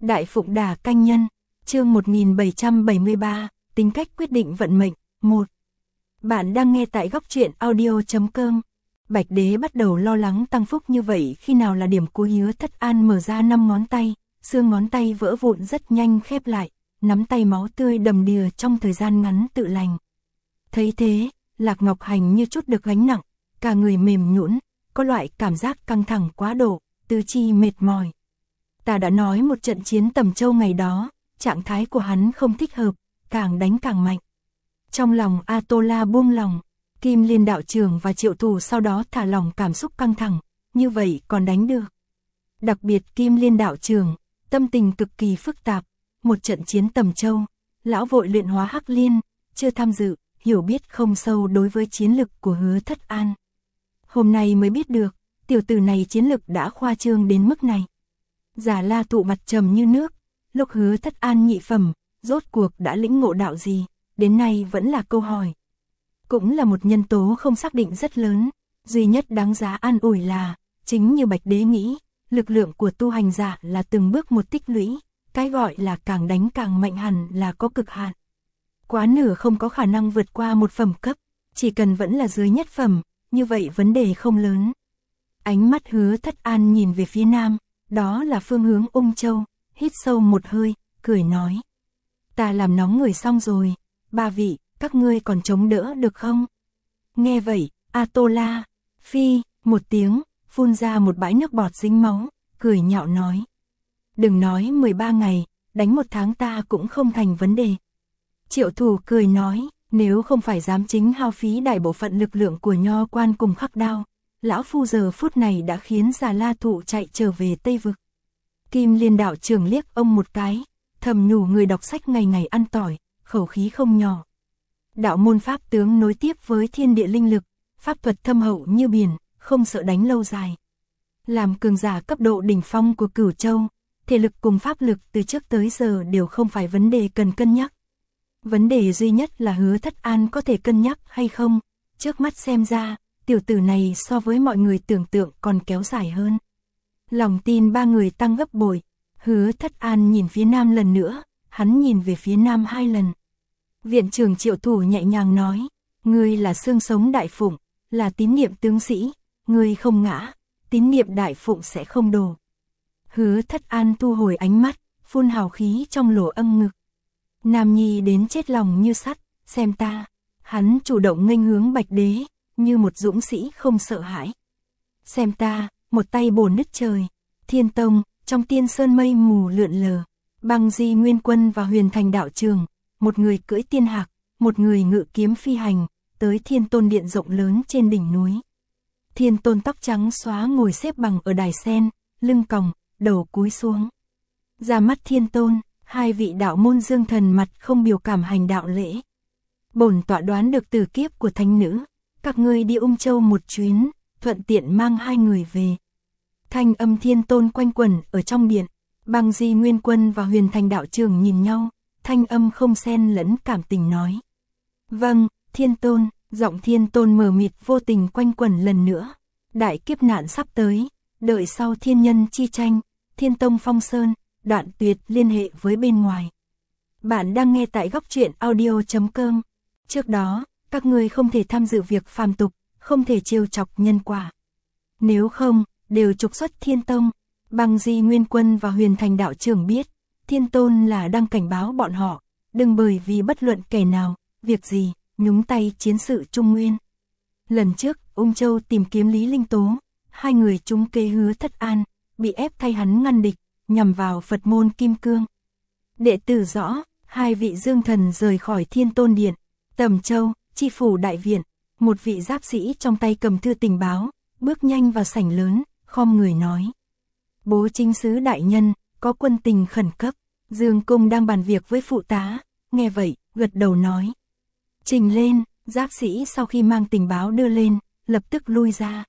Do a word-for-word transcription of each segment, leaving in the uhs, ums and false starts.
Đại Phụng Đà Canh Nhân, chương một nghìn bảy trăm bảy mươi ba, tính cách quyết định vận mệnh, một. Bạn đang nghe tại góc truyện audio chấm com. Bạch Đế bắt đầu lo lắng tăng phúc như vậy khi nào là điểm cuối. Hứa Thất An mở ra năm ngón tay, xương ngón tay vỡ vụn rất nhanh khép lại, nắm tay máu tươi đầm đìa trong thời gian ngắn tự lành. Thấy thế, Lạc Ngọc Hành như chút được gánh nặng, cả người mềm nhũn, có loại cảm giác căng thẳng quá độ, tứ chi mệt mỏi. Ta đã nói một trận chiến Tầm Châu ngày đó, trạng thái của hắn không thích hợp, càng đánh càng mạnh. Trong lòng A-tô-la buông lòng, Kim Liên đạo trưởng và Triệu Thủ sau đó thả lỏng cảm xúc căng thẳng, như vậy còn đánh được. Đặc biệt Kim Liên đạo trưởng, tâm tình cực kỳ phức tạp, một trận chiến Tầm Châu, lão vội luyện hóa Hắc Liên, chưa tham dự, hiểu biết không sâu đối với chiến lực của Hứa Thất An. Hôm nay mới biết được, tiểu tử này chiến lực đã khoa trương đến mức này. Giả La Tụ mặt trầm như nước, lúc Hứa Thất An nhị phẩm, rốt cuộc đã lĩnh ngộ đạo gì, đến nay vẫn là câu hỏi. Cũng là một nhân tố không xác định rất lớn, duy nhất đáng giá an ủi là, chính như Bạch Đế nghĩ, lực lượng của tu hành giả là từng bước một tích lũy, cái gọi là càng đánh càng mạnh hẳn là có cực hạn. Quá nửa không có khả năng vượt qua một phẩm cấp, chỉ cần vẫn là dưới nhất phẩm, như vậy vấn đề không lớn. Ánh mắt Hứa Thất An nhìn về phía nam, đó là phương hướng Ung Châu, hít sâu một hơi, cười nói. Ta làm nóng người xong rồi, ba vị, các ngươi còn chống đỡ được không? Nghe vậy, A-tô-la, phi, một tiếng, phun ra một bãi nước bọt dính máu, cười nhạo nói. Đừng nói mười ba ngày, đánh một tháng ta cũng không thành vấn đề. Triệu Thủ cười nói, nếu không phải dám chính hao phí đại bộ phận lực lượng của Nho Quan cùng Khắc Đao, lão phu giờ phút này đã khiến Già La Thụ chạy trở về Tây Vực. Kim Liên đạo trưởng liếc ông một cái, thầm nhủ người đọc sách ngày ngày ăn tỏi, khẩu khí không nhỏ. Đạo môn pháp tướng nối tiếp với thiên địa linh lực, pháp thuật thâm hậu như biển, không sợ đánh lâu dài. Làm cường giả cấp độ đỉnh phong của Cửu Châu, thể lực cùng pháp lực từ trước tới giờ đều không phải vấn đề cần cân nhắc. Vấn đề duy nhất là Hứa Thất An có thể cân nhắc hay không, trước mắt xem ra, tiểu tử này so với mọi người tưởng tượng còn kéo dài hơn. Lòng tin ba người tăng gấp bội, Hứa Thất An nhìn phía nam lần nữa, hắn nhìn về phía nam hai lần. Viện trưởng Triệu Thủ nhẹ nhàng nói, ngươi là xương sống Đại Phụng, là tín niệm tướng sĩ, ngươi không ngã, tín niệm Đại Phụng sẽ không đổ. Hứa Thất An thu hồi ánh mắt, phun hào khí trong lỗ âm ngực. Nam nhi đến chết lòng như sắt, xem ta. Hắn chủ động nghênh hướng Bạch Đế, như một dũng sĩ không sợ hãi. Xem ta, một tay bổ nứt trời. Thiên Tông, trong tiên sơn mây mù lượn lờ. Băng Di Nguyên Quân và Huyền Thành đạo trường, một người cưỡi tiên hạc, một người ngự kiếm phi hành, tới Thiên Tôn điện rộng lớn trên đỉnh núi. Thiên Tôn tóc trắng xóa ngồi xếp bằng ở đài sen, lưng còng, đầu cúi xuống. Ra mắt Thiên Tôn, hai vị đạo môn dương thần mặt không biểu cảm hành đạo lễ. Bổn tọa đoán được từ kiếp của thánh nữ, các ngươi đi Ung Châu một chuyến, thuận tiện mang hai người về. Thanh âm Thiên Tôn quanh quẩn ở trong điện, Băng Di Nguyên Quân và Huyền Thành đạo trường nhìn nhau, thanh âm không xen lẫn cảm tình nói. Vâng, Thiên Tôn, giọng Thiên Tôn mờ mịt vô tình quanh quẩn lần nữa. Đại kiếp nạn sắp tới, đợi sau thiên nhân chi tranh, Thiên Tông phong sơn, đoạn tuyệt liên hệ với bên ngoài. Bạn đang nghe tại góc truyện audio chấm com. Trước đó, các ngươi không thể tham dự việc phàm tục, không thể trêu chọc nhân quả. Nếu không, đều trục xuất Thiên Tông. Băng Di Nguyên Quân và Huyền Thành đạo trưởng biết, Thiên Tôn là đang cảnh báo bọn họ, đừng bởi vì bất luận kẻ nào, việc gì, nhúng tay chiến sự Trung Nguyên. Lần trước, Ung Châu tìm kiếm Lý Linh Tố, hai người trúng kế Hứa Thất An, bị ép thay hắn ngăn địch, nhằm vào Phật môn Kim Cương. Đệ tử rõ, hai vị dương thần rời khỏi Thiên Tôn điện, Tầm Châu, chi phủ đại viện, một vị giáp sĩ trong tay cầm thư tình báo, bước nhanh vào sảnh lớn, khom người nói. Bố chính sứ đại nhân, có quân tình khẩn cấp, Dương Cung đang bàn việc với phụ tá, nghe vậy, gật đầu nói. Trình lên, giáp sĩ sau khi mang tình báo đưa lên, lập tức lui ra.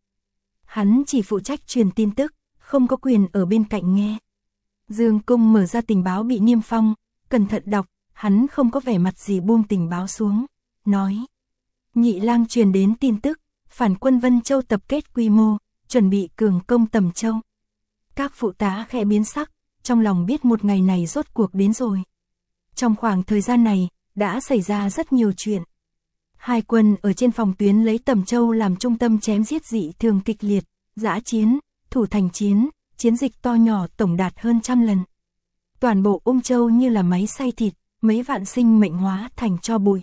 Hắn chỉ phụ trách truyền tin tức, không có quyền ở bên cạnh nghe. Dương Cung mở ra tình báo bị niêm phong, cẩn thận đọc, hắn không có vẻ mặt gì buông tình báo xuống, nói. Nhị lang truyền đến tin tức, phản quân Vân Châu tập kết quy mô, chuẩn bị cường công Tầm Châu. Các phụ tá khẽ biến sắc, trong lòng biết một ngày này rốt cuộc đến rồi. Trong khoảng thời gian này, đã xảy ra rất nhiều chuyện. Hai quân ở trên phòng tuyến lấy Tầm Châu làm trung tâm chém giết dị thường kịch liệt, dã chiến, thủ thành chiến, chiến dịch to nhỏ tổng đạt hơn trăm lần. Toàn bộ Ung Châu như là máy xay thịt, mấy vạn sinh mệnh hóa thành tro bụi.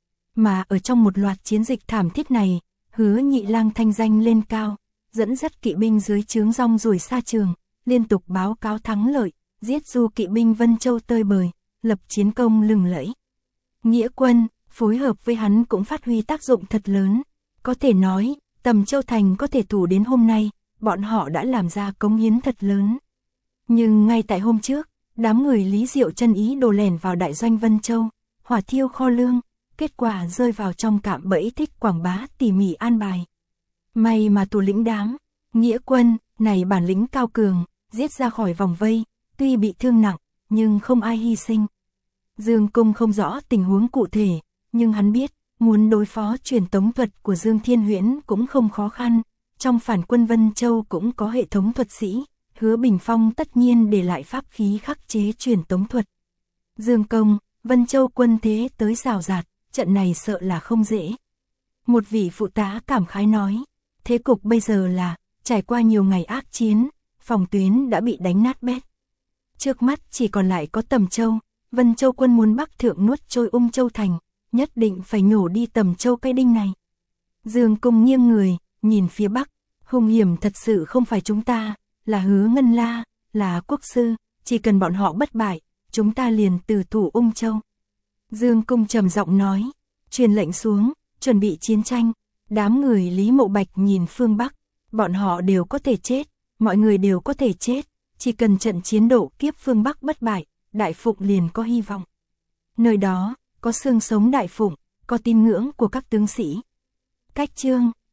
Mà ở trong một loạt chiến dịch thảm thiết này, Hứa Nhị Lang thanh danh lên cao, dẫn dắt kỵ binh dưới trướng rong ruổi xa trường, liên tục báo cáo thắng lợi, giết du kỵ binh Vân Châu tơi bời, lập chiến công lừng lẫy. Nghĩa quân, phối hợp với hắn cũng phát huy tác dụng thật lớn. Có thể nói, Tầm Châu Thành có thể thủ đến hôm nay, bọn họ đã làm ra cống hiến thật lớn. Nhưng ngay tại hôm trước, đám người Lý Diệu chân ý đồ lẻn vào đại doanh Vân Châu, hỏa thiêu kho lương, kết quả rơi vào trong cạm bẫy thích quảng bá tỉ mỉ an bài. May mà thủ lĩnh đám, nghĩa quân, này bản lĩnh cao cường, giết ra khỏi vòng vây, tuy bị thương nặng, nhưng không ai hy sinh. Dương Cung không rõ tình huống cụ thể, nhưng hắn biết, muốn đối phó truyền tống thuật của Dương Thiên Huyễn cũng không khó khăn, trong phản quân Vân Châu cũng có hệ thống thuật sĩ, Hứa Bình Phong tất nhiên để lại pháp khí khắc chế truyền tống thuật. Dương Công, Vân Châu quân thế tới rào rạt, trận này sợ là không dễ. Một vị phụ tá cảm khái nói, thế cục bây giờ là, trải qua nhiều ngày ác chiến, phòng tuyến đã bị đánh nát bét. Trước mắt chỉ còn lại có Tầm Châu, Vân Châu quân muốn bắc thượng nuốt trôi Ung Châu thành, nhất định phải nhổ đi Tầm Châu cây đinh này. Dương Cung nghiêng người, nhìn phía bắc, hung hiểm thật sự không phải chúng ta, là Hứa Ngân La, là quốc sư, chỉ cần bọn họ bất bại, chúng ta liền từ thủ Ung Châu. Dương Cung trầm giọng nói, truyền lệnh xuống, chuẩn bị chiến tranh. Đám người Lý Mộ Bạch nhìn phương Bắc, bọn họ đều có thể chết, mọi người đều có thể chết, chỉ cần trận chiến độ kiếp phương Bắc bất bại, Đại Phụng liền có hy vọng. Nơi đó, có xương sống Đại Phụng, có tín ngưỡng của các tướng sĩ. Cách chương